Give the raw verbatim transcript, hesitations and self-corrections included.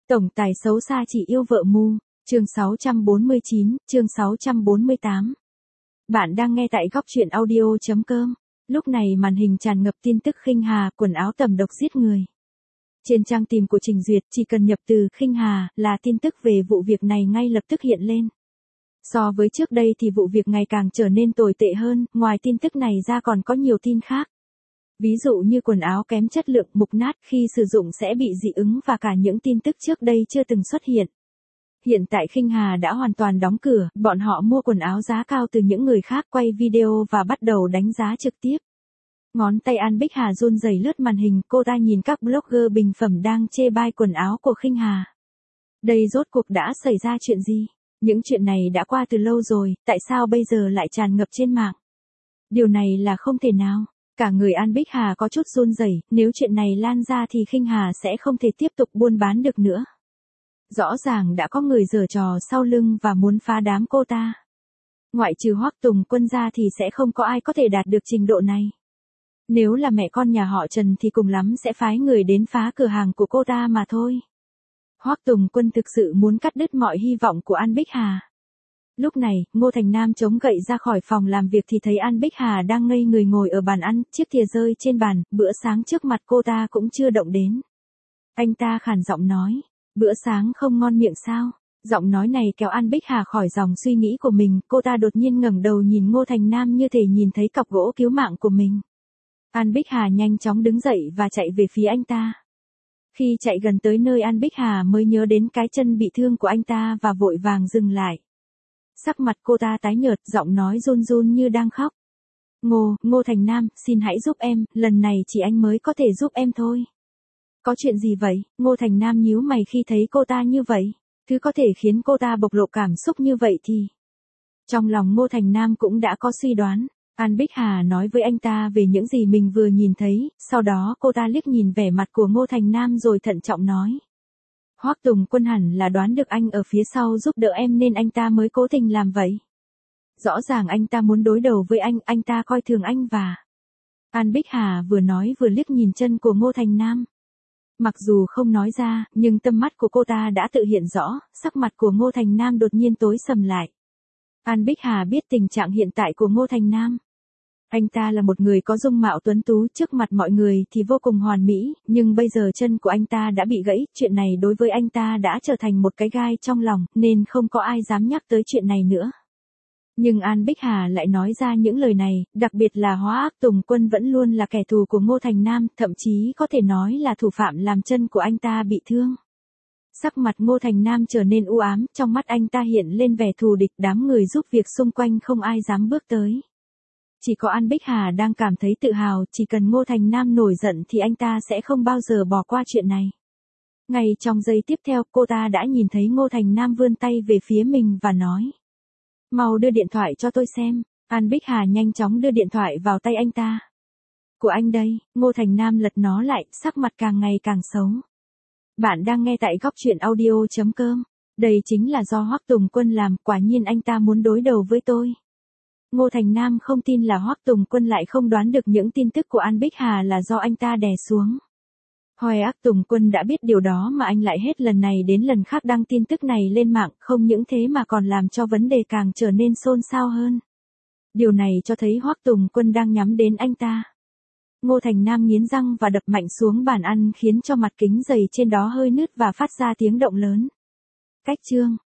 Tổng tài xấu xa chỉ yêu vợ mù, chương sáu trăm bốn mươi chín, chương sáu trăm bốn mươi tám. Bạn đang nghe tại góc truyện audio chấm com. Lúc này màn hình tràn ngập tin tức Khinh Hà, quần áo tẩm độc giết người. Trên trang tìm của Trình Duyệt, chỉ cần nhập từ Khinh Hà là tin tức về vụ việc này ngay lập tức hiện lên. So với trước đây thì vụ việc ngày càng trở nên tồi tệ hơn, ngoài tin tức này ra còn có nhiều tin khác. Ví dụ như quần áo kém chất lượng, mục nát khi sử dụng sẽ bị dị ứng và cả những tin tức trước đây chưa từng xuất hiện. Hiện tại Khinh Hà đã hoàn toàn đóng cửa, bọn họ mua quần áo giá cao từ những người khác, quay video và bắt đầu đánh giá trực tiếp. Ngón tay An Bích Hà run rẩy lướt màn hình, cô ta nhìn các blogger bình phẩm đang chê bai quần áo của Khinh Hà. Đây rốt cuộc đã xảy ra chuyện gì? Những chuyện này đã qua từ lâu rồi, tại sao bây giờ lại tràn ngập trên mạng? Điều này là không thể nào. Cả người An Bích Hà có chút run rẩy, nếu chuyện này lan ra thì Khinh Hà sẽ không thể tiếp tục buôn bán được nữa. Rõ ràng đã có người giở trò sau lưng và muốn phá đám cô ta. Ngoại trừ Hoắc Tùng Quân ra thì sẽ không có ai có thể đạt được trình độ này. Nếu là mẹ con nhà họ Trần thì cùng lắm sẽ phái người đến phá cửa hàng của cô ta mà thôi. Hoắc Tùng Quân thực sự muốn cắt đứt mọi hy vọng của An Bích Hà. Lúc này, Ngô Thành Nam chống gậy ra khỏi phòng làm việc thì thấy An Bích Hà đang ngây người ngồi ở bàn ăn, chiếc thìa rơi trên bàn, bữa sáng trước mặt cô ta cũng chưa động đến. Anh ta khàn giọng nói, bữa sáng không ngon miệng sao? Giọng nói này kéo An Bích Hà khỏi dòng suy nghĩ của mình, cô ta đột nhiên ngẩng đầu nhìn Ngô Thành Nam như thể nhìn thấy cọc gỗ cứu mạng của mình. An Bích Hà nhanh chóng đứng dậy và chạy về phía anh ta. Khi chạy gần tới nơi An Bích Hà mới nhớ đến cái chân bị thương của anh ta và vội vàng dừng lại. Sắc mặt cô ta tái nhợt, giọng nói run run như đang khóc. Ngô, Ngô Thành Nam, xin hãy giúp em, lần này chỉ anh mới có thể giúp em thôi. Có chuyện gì vậy? Ngô Thành Nam nhíu mày khi thấy cô ta như vậy. Thứ có thể khiến cô ta bộc lộ cảm xúc như vậy thì... Trong lòng Ngô Thành Nam cũng đã có suy đoán. An Bích Hà nói với anh ta về những gì mình vừa nhìn thấy, sau đó cô ta liếc nhìn vẻ mặt của Ngô Thành Nam rồi thận trọng nói. Hoắc Tùng Quân hẳn là đoán được anh ở phía sau giúp đỡ em nên anh ta mới cố tình làm vậy. Rõ ràng anh ta muốn đối đầu với anh, anh ta coi thường anh và... An Bích Hà vừa nói vừa liếc nhìn chân của Ngô Thành Nam. Mặc dù không nói ra, nhưng tâm mắt của cô ta đã tự hiện rõ, sắc mặt của Ngô Thành Nam đột nhiên tối sầm lại. An Bích Hà biết tình trạng hiện tại của Ngô Thành Nam. Anh ta là một người có dung mạo tuấn tú, trước mặt mọi người thì vô cùng hoàn mỹ, nhưng bây giờ chân của anh ta đã bị gãy, chuyện này đối với anh ta đã trở thành một cái gai trong lòng, nên không có ai dám nhắc tới chuyện này nữa. Nhưng An Bích Hà lại nói ra những lời này, đặc biệt là Hoắc Tùng Quân vẫn luôn là kẻ thù của Ngô Thành Nam, thậm chí có thể nói là thủ phạm làm chân của anh ta bị thương. Sắc mặt Ngô Thành Nam trở nên u ám, trong mắt anh ta hiện lên vẻ thù địch, đám người giúp việc xung quanh không ai dám bước tới. Chỉ có An Bích Hà đang cảm thấy tự hào, chỉ cần Ngô Thành Nam nổi giận thì anh ta sẽ không bao giờ bỏ qua chuyện này. Ngay trong giây tiếp theo, cô ta đã nhìn thấy Ngô Thành Nam vươn tay về phía mình và nói. Mau đưa điện thoại cho tôi xem. An Bích Hà nhanh chóng đưa điện thoại vào tay anh ta. Của anh đây. Ngô Thành Nam lật nó lại, sắc mặt càng ngày càng xấu. Bạn đang nghe tại góc truyện audio chấm com. Đây chính là do Hoắc Tùng Quân làm, quả nhiên anh ta muốn đối đầu với tôi. Ngô Thành Nam không tin là Hoắc Tùng Quân lại không đoán được những tin tức của An Bích Hà là do anh ta đè xuống. Hoắc Tùng Quân đã biết điều đó mà anh lại hết lần này đến lần khác đăng tin tức này lên mạng, không những thế mà còn làm cho vấn đề càng trở nên xôn xao hơn. Điều này cho thấy Hoắc Tùng Quân đang nhắm đến anh ta. Ngô Thành Nam nghiến răng và đập mạnh xuống bàn ăn khiến cho mặt kính giày trên đó hơi nứt và phát ra tiếng động lớn. Cách chương